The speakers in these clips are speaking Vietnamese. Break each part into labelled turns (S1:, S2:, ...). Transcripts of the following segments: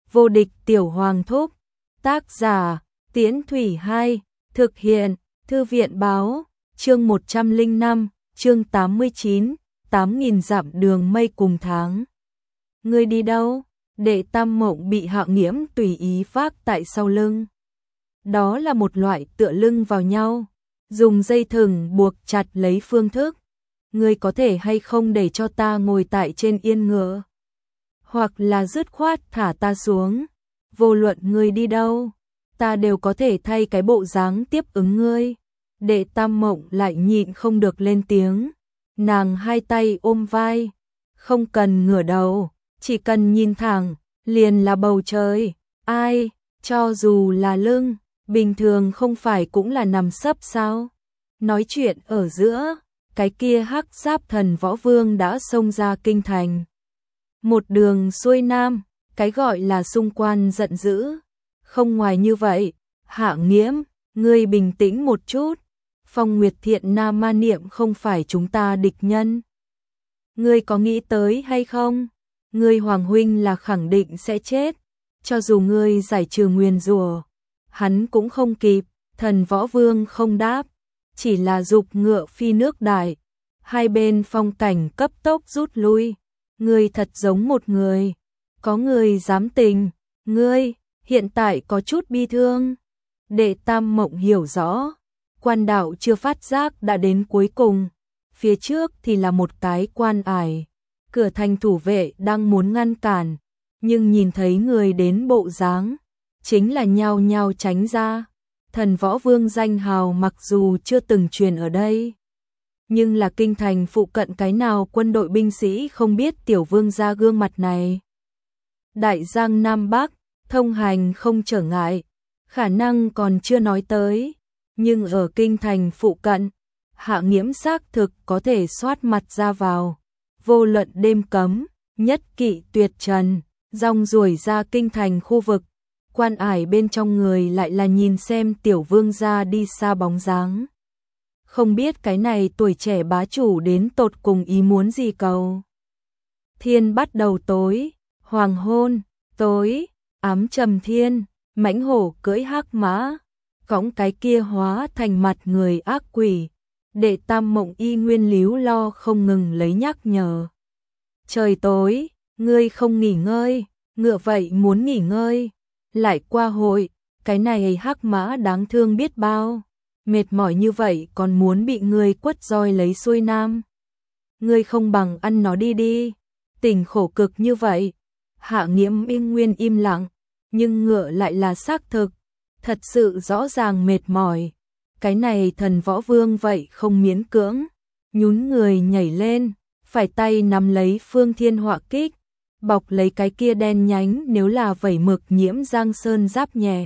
S1: Vô địch tiểu hoàng thúc. Tác giả, Tiễn Thủy 2, thực hiện, Thư viện báo, chương 105, chương 89, 8.000 dặm đường mây cùng tháng. Ngươi đi đâu? Đệ Tam Mộng bị Hạ Nghiễm tùy ý vác tại sau lưng. Đó là một loại tựa lưng vào nhau, dùng dây thừng buộc chặt lấy Phương Thức. Ngươi có thể hay không để cho ta ngồi tại trên yên ngựa? Hoặc là dứt khoát thả ta xuống, vô luận ngươi đi đâu, ta đều có thể thay cái bộ dáng tiếp ứng ngươi. Đệ Tam Mộng lại nhịn không được lên tiếng, nàng hai tay ôm vai, không cần ngửa đầu, chỉ cần nhìn thẳng, liền là bầu trời. Ai, cho dù là lưng, bình thường không phải cũng là nằm sấp sao? Nói chuyện ở giữa, cái kia hắc giáp thần võ vương đã xông ra kinh thành. Một đường xuôi nam, cái gọi là xung quan giận dữ. Không ngoài như vậy, Hạ Nghiễm, ngươi bình tĩnh một chút. Phong Nguyệt Thiện Nam Ma Niệm không phải chúng ta địch nhân. Ngươi có nghĩ tới hay không? Ngươi Hoàng huynh là khẳng định sẽ chết. Cho dù ngươi giải trừ nguyền rủa, hắn cũng không kịp. Thần võ vương không đáp, chỉ là giục ngựa phi nước đại. Hai bên phong cảnh cấp tốc rút lui. Ngươi thật giống một người, có người dám tình, ngươi hiện tại có chút bi thương. Đệ Tam Mộng hiểu rõ, quan đạo chưa phát giác đã đến cuối cùng, phía trước thì là một cái quan ải, cửa thành thủ vệ đang muốn ngăn cản, nhưng nhìn thấy người đến bộ dáng, chính là nhao nhao tránh ra. Thần võ vương danh hào mặc dù chưa từng truyền ở đây, nhưng là kinh thành phụ cận cái nào quân đội binh sĩ không biết tiểu vương gia gương mặt này. Đại giang Nam Bắc, thông hành không trở ngại, khả năng còn chưa nói tới, nhưng ở kinh thành phụ cận, Hạ Nghiễm xác thực có thể soát mặt ra vào, vô luận đêm cấm, nhất kỵ tuyệt trần, rong ruổi ra kinh thành khu vực, quan ải bên trong người lại là nhìn xem tiểu vương gia đi xa bóng dáng. Không biết cái này tuổi trẻ bá chủ đến tột cùng ý muốn gì cầu. Thiên bắt đầu tối, hoàng hôn, tối, ám trầm thiên, mãnh hổ cưỡi hắc mã, cõng cái kia hóa thành mặt người ác quỷ. Đệ Tam Mộng y nguyên líu lo không ngừng lấy nhắc nhở. Trời tối, ngươi không nghỉ ngơi, ngựa vậy muốn nghỉ ngơi. Lại qua hội, cái này hắc mã đáng thương biết bao. Mệt mỏi như vậy còn muốn bị ngươi quất roi lấy xuôi nam. Ngươi không bằng ăn nó đi đi. Tình khổ cực như vậy. Hạ Nghiễm yên nguyên im lặng, nhưng ngựa lại là xác thực. Thật sự rõ ràng mệt mỏi. Cái này thần võ vương vậy không miễn cưỡng. Nhún người nhảy lên, phải tay nắm lấy phương thiên họa kích. Bọc lấy cái kia đen nhánh nếu là vẩy mực nhiễm giang sơn giáp nhẹ.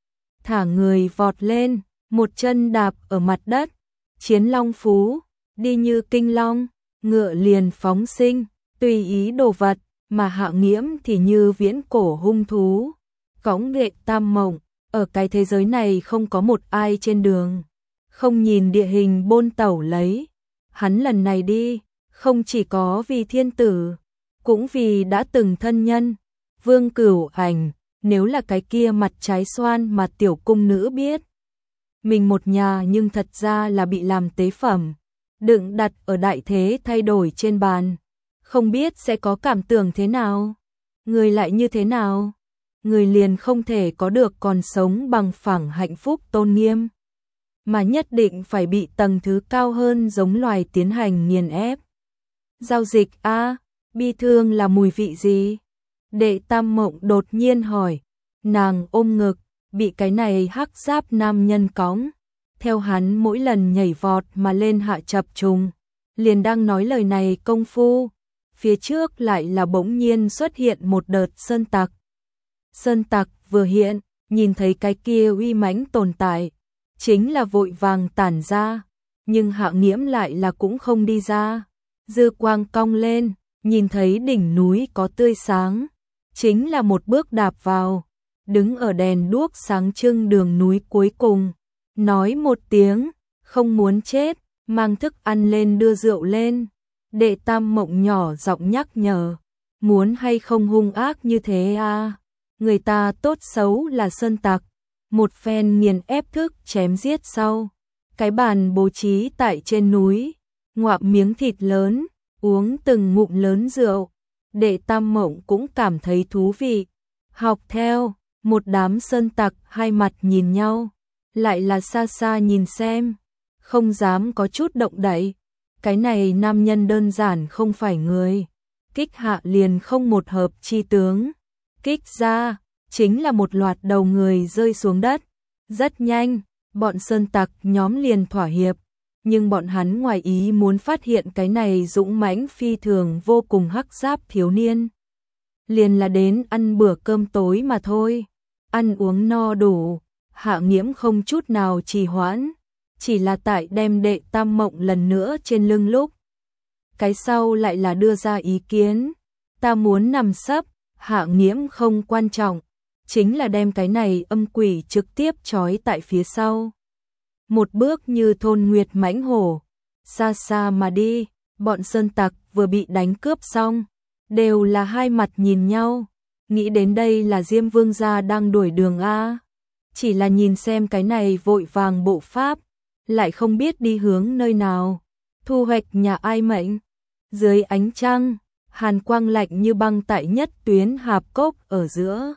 S1: Thả người vọt lên. Một chân đạp ở mặt đất, chiến long phú, đi như kinh long, ngựa liền phóng sinh, tùy ý đồ vật, mà Hạ Nghiễm thì như viễn cổ hung thú. Cõng Đệ Tam Mộng, ở cái thế giới này không có một ai trên đường, không nhìn địa hình bôn tẩu lấy. Hắn lần này đi, không chỉ có vì thiên tử, cũng vì đã từng thân nhân, Vương Cửu Ảnh, nếu là cái kia mặt trái xoan mà tiểu cung nữ biết. Mình một nhà nhưng thật ra là bị làm tế phẩm, đựng đặt ở đại thế thay đổi trên bàn. Không biết sẽ có cảm tưởng thế nào? Người lại như thế nào? Người liền không thể có được còn sống bằng phẳng hạnh phúc tôn nghiêm, mà nhất định phải bị tầng thứ cao hơn giống loài tiến hành nghiền ép. Giao dịch a, bi thương là mùi vị gì? Đệ Tam Mộng đột nhiên hỏi, nàng ôm ngực, bị cái này hắc giáp nam nhân cõng, theo hắn mỗi lần nhảy vọt mà lên hạ chập trùng, liền đang nói lời này công phu, phía trước lại là bỗng nhiên xuất hiện một đợt sơn tặc. Sơn tặc vừa hiện, nhìn thấy cái kia uy mãnh tồn tại, chính là vội vàng tản ra, nhưng Hạ Nghiễm lại là cũng không đi ra, dư quang cong lên, nhìn thấy đỉnh núi có tươi sáng, chính là một bước đạp vào. Đứng ở đèn đuốc sáng trưng đường núi cuối cùng, nói một tiếng, không muốn chết, mang thức ăn lên đưa rượu lên. Đệ Tam Mộng nhỏ giọng nhắc nhở, muốn hay không hung ác như thế à? người ta tốt xấu là sơn tặc, một phen nghiền ép thức chém giết sau. Cái bàn bố trí tại trên núi, ngoạm miếng thịt lớn, uống từng ngụm lớn rượu. Đệ Tam Mộng cũng cảm thấy thú vị, học theo. Một đám sơn tặc hai mặt nhìn nhau, lại là xa xa nhìn xem, không dám có chút động đậy. Cái này nam nhân đơn giản không phải người, kích hạ liền không một hợp chi tướng, kích ra, chính là một loạt đầu người rơi xuống đất. Rất nhanh, bọn sơn tặc nhóm liền thỏa hiệp, nhưng bọn hắn ngoài ý muốn phát hiện cái này dũng mãnh phi thường vô cùng hắc giáp thiếu niên. Liền là đến ăn bữa cơm tối mà thôi. Ăn uống no đủ, Hạ Nghiễm không chút nào trì hoãn, chỉ là tại đem Đệ Tam Mộng lần nữa trên lưng lúc. Cái sau lại là đưa ra ý kiến, ta muốn nằm sấp. Hạ Nghiễm không quan trọng, chính là đem cái này âm quỷ trực tiếp trói tại phía sau. Một bước như thôn nguyệt mãnh hổ, xa xa mà đi. Bọn sơn tặc vừa bị đánh cướp xong, đều là hai mặt nhìn nhau. Nghĩ đến đây là Diêm Vương gia đang đuổi đường a. Chỉ là nhìn xem cái này vội vàng bộ pháp, lại không biết đi hướng nơi nào, thu hoạch nhà ai mệnh. Dưới ánh trăng, hàn quang lạnh như băng tại nhất tuyến hạp cốc ở giữa.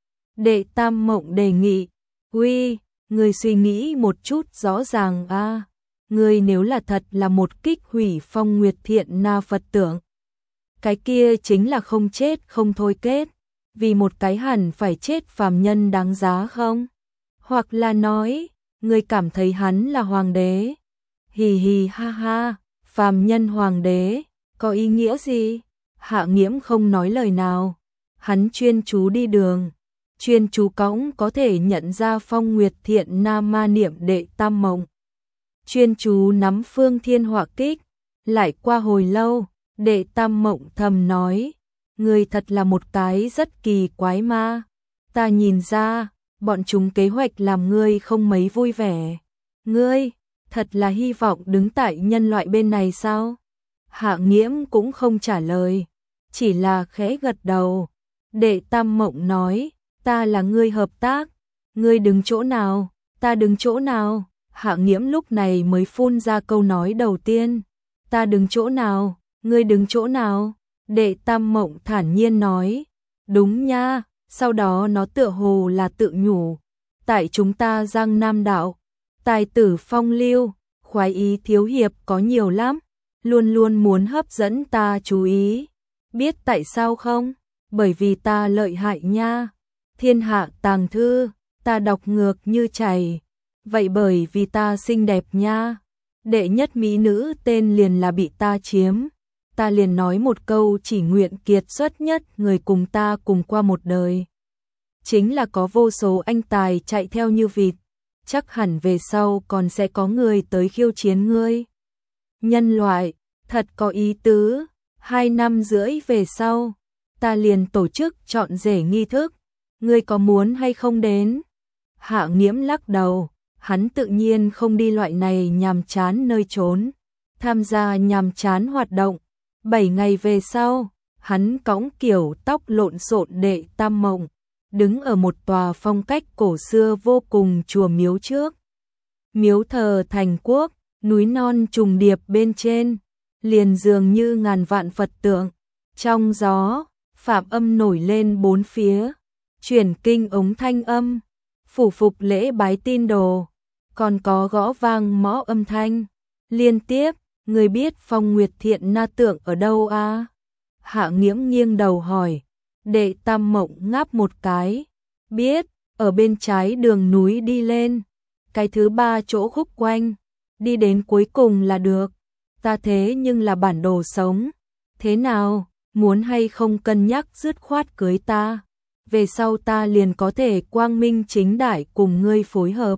S1: Đệ Tam Mộng đề nghị, "Uy, người suy nghĩ một chút rõ ràng a, người nếu là thật là một kích hủy Phong Nguyệt Thiện Na Phật tượng, cái kia chính là không chết không thôi kết. Vì một cái hẳn phải chết phàm nhân đáng giá không? Hoặc là nói, người cảm thấy hắn là hoàng đế. Hì hì ha ha, phàm nhân hoàng đế, có ý nghĩa gì?" Hạ Nghiễm không nói lời nào. Hắn chuyên chú đi đường, chuyên chú cõng có thể nhận ra Phong Nguyệt Thiện Na ma niệm Đệ Tam Mộng. Chuyên chú nắm Phương Thiên Hỏa Kích. Lại qua hồi lâu, Đệ Tam Mộng thầm nói, người thật là một cái rất kỳ quái ma. Ta nhìn ra, bọn chúng kế hoạch làm ngươi không mấy vui vẻ. Ngươi, thật là hy vọng đứng tại nhân loại bên này sao? Hạ Nghiễm cũng không trả lời, chỉ là khẽ gật đầu. Đệ Tam Mộng nói, ta là ngươi hợp tác. Ngươi đứng chỗ nào, ta đứng chỗ nào? Hạ Nghiễm lúc này mới phun ra câu nói đầu tiên. Ta đứng chỗ nào, ngươi đứng chỗ nào? Đệ Tam Mộng thản nhiên nói, đúng nha. Sau đó nó tựa hồ là tự nhủ, tại chúng ta Giang Nam đạo, tài tử phong lưu, khoái ý thiếu hiệp có nhiều lắm, luôn luôn muốn hấp dẫn ta chú ý. Biết tại sao không? Bởi vì ta lợi hại nha. Thiên hạ tàng thư, ta đọc ngược như chảy. Vậy bởi vì ta xinh đẹp nha. Đệ nhất mỹ nữ tên liền là bị ta chiếm. Ta liền nói một câu chỉ nguyện kiệt xuất nhất người cùng ta cùng qua một đời. Chính là có vô số anh tài chạy theo như vịt. Chắc hẳn về sau còn sẽ có người tới khiêu chiến ngươi. Nhân loại, thật có ý tứ. 2 năm rưỡi về sau, ta liền tổ chức chọn rể nghi thức. Ngươi có muốn hay không đến? Hạ Nghiễm lắc đầu. Hắn tự nhiên không đi loại này nhàm chán nơi trốn, tham gia nhàm chán hoạt động. 7 ngày về sau, hắn cõng kiểu tóc lộn xộn Đệ Tam Mộng, đứng ở một tòa phong cách cổ xưa vô cùng chùa miếu trước. Miếu thờ Thành Quốc, núi non trùng điệp bên trên, liền dường như ngàn vạn Phật tượng. Trong gió, phạm âm nổi lên bốn phía, truyền kinh ống thanh âm, phủ phục lễ bái tin đồ, còn có gõ vang mõ âm thanh. Liên tiếp, người biết Phong Nguyệt Thiện Na tượng ở đâu a? Hạ Nghiễm nghiêng đầu hỏi. Đệ Tam Mộng ngáp một cái. Biết, ở bên trái đường núi đi lên. Cái thứ 3 chỗ khúc quanh. Đi đến cuối cùng là được. Ta thế nhưng là bản đồ sống. Thế nào, muốn hay không cân nhắc dứt khoát cưới ta? Về sau ta liền có thể quang minh chính đại cùng ngươi phối hợp.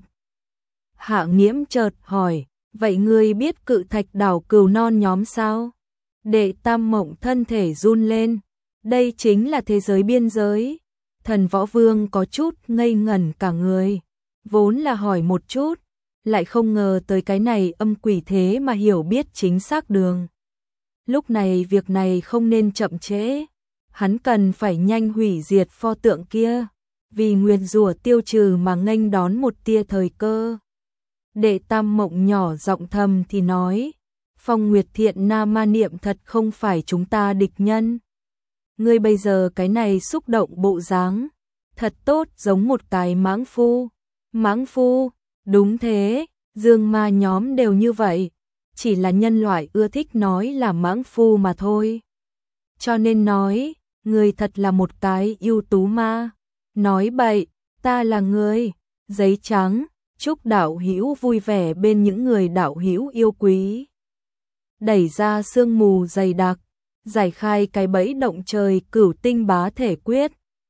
S1: Hạ Nghiễm chợt hỏi. Vậy ngươi biết Cự Thạch đảo Cừu Non nhóm sao? Đệ Tam Mộng thân thể run lên. Đây chính là thế giới biên giới. Thần Võ Vương có chút ngây ngẩn cả người. Vốn là hỏi một chút, lại không ngờ tới cái này âm quỷ thế mà hiểu biết chính xác đường. Lúc này việc này không nên chậm trễ. Hắn cần phải nhanh hủy diệt pho tượng kia. vì nguyền rủa tiêu trừ mà nghênh đón một tia thời cơ. Đệ Tam Mộng nhỏ giọng thầm thì nói, Phong Nguyệt Thiện Na Ma Niệm thật không phải chúng ta địch nhân. Ngươi bây giờ cái này xúc động bộ dáng, thật tốt giống một cái mãng phu. Mãng phu, đúng thế, dương ma nhóm đều như vậy, chỉ là nhân loại ưa thích nói là mãng phu mà thôi. Cho nên nói, ngươi thật là một cái ưu tú ma. Nói bậy, ta là người. Giấy trắng, chúc đạo hữu vui vẻ bên những người đạo hữu yêu quý. Đẩy ra sương mù dày đặc, giải khai cái bẫy động trời Cửu Tinh Bá Thể Quyết.